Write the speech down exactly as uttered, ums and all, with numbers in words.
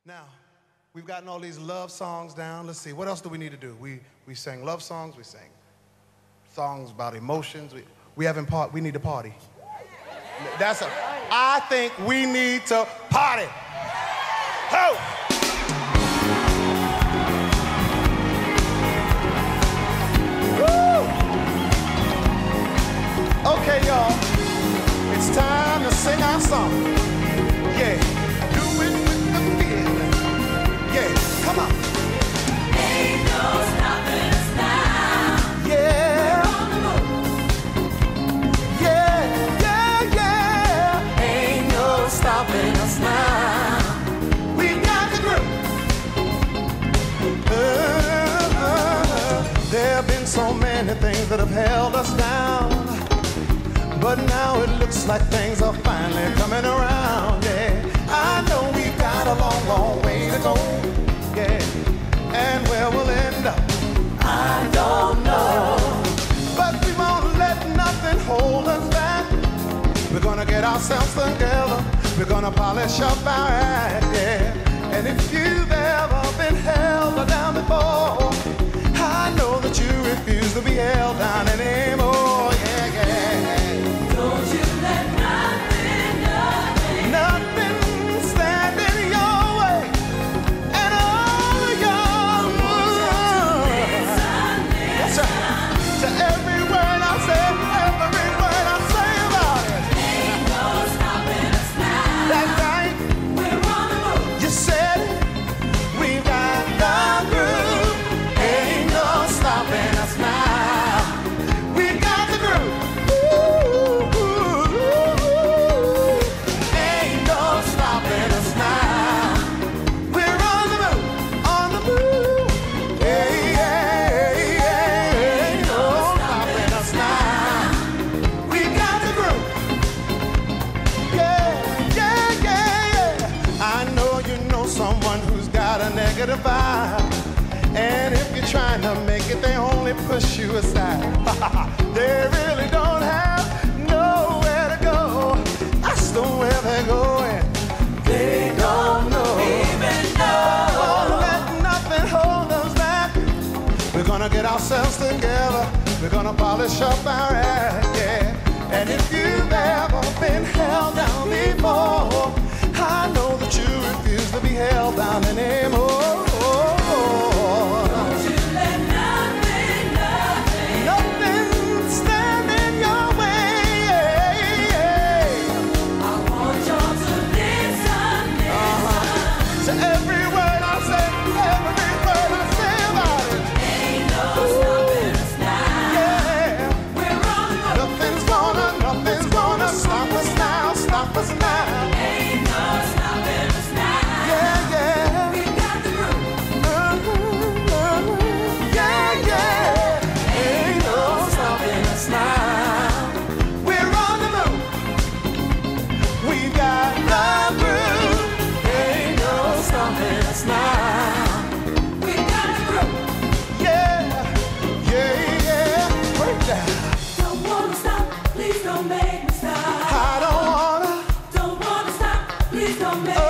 Now, we've gotten all these love songs down. Let's see, what else do we need to do? We we sang love songs, we sang songs about emotions. We, we haven't part, we need to party. That's a, I think we need to party. Ho! Woo! Okay, y'all, it's time to sing our song. Yeah, do it with the feeling. Yeah, come on. Ain't no stopping us now. Yeah. We're on the move. Yeah, yeah, yeah. Ain't no stopping us now. We got the groove. Uh, uh, there have been so many things that have held us down, but now it looks like things are finally coming around. Yeah, I know we got a long, long way to go. Yeah, and where we'll end up, I don't know. but we won't let nothing hold us back. We're gonna get ourselves together. We're gonna polish up our act, yeah. And if you've ever been held down before, I know that you refuse to be held down anymore. Yeah, yeah. Don't you let nothing, nothing, Nothing stand in your way, and all of your listen, That's right. To every word I say, every word I say about it. ain't no stopping us now. That's right. We're on the move. You said it. We got the groove. Ain't no stopping us now. We got the groove. Ooh, ooh, ooh. Ain't no stopping us now. We're on the move, on the move. Yeah, yeah, yeah. Ain't no stopping us now. We got the groove. Yeah, yeah, yeah, yeah. I know you know someone who's got a negative vibe, and if you're trying to make it, they only push you aside. They really don't have nowhere to go. That's the way they're going. They don't know. Even though Won't let nothing hold us back. We're gonna get ourselves together. We're gonna polish up our act, yeah. And if you've ever been held down before, I know that you refuse to be held down anymore. don't you let nothing, nothing, Nothing stand in your way. I want y'all to listen, listen. To every word I say, every word I say about it. Ain't no stopping us now. Yeah. We're on the move. Nothing's gonna, nothing's gonna stop us now, stop us now. Ain't no stopping us now. Yeah, yeah. We got the groove. Uh-huh, uh-huh. Yeah, yeah. Ain't no stopping us now. We're on the move. We got the groove. Ain't no stopping us now. We got the groove. Yeah, yeah, yeah. Break down. Don't wanna stop. Please don't make me stop. I don't wanna. Don't wanna stop. Please don't make me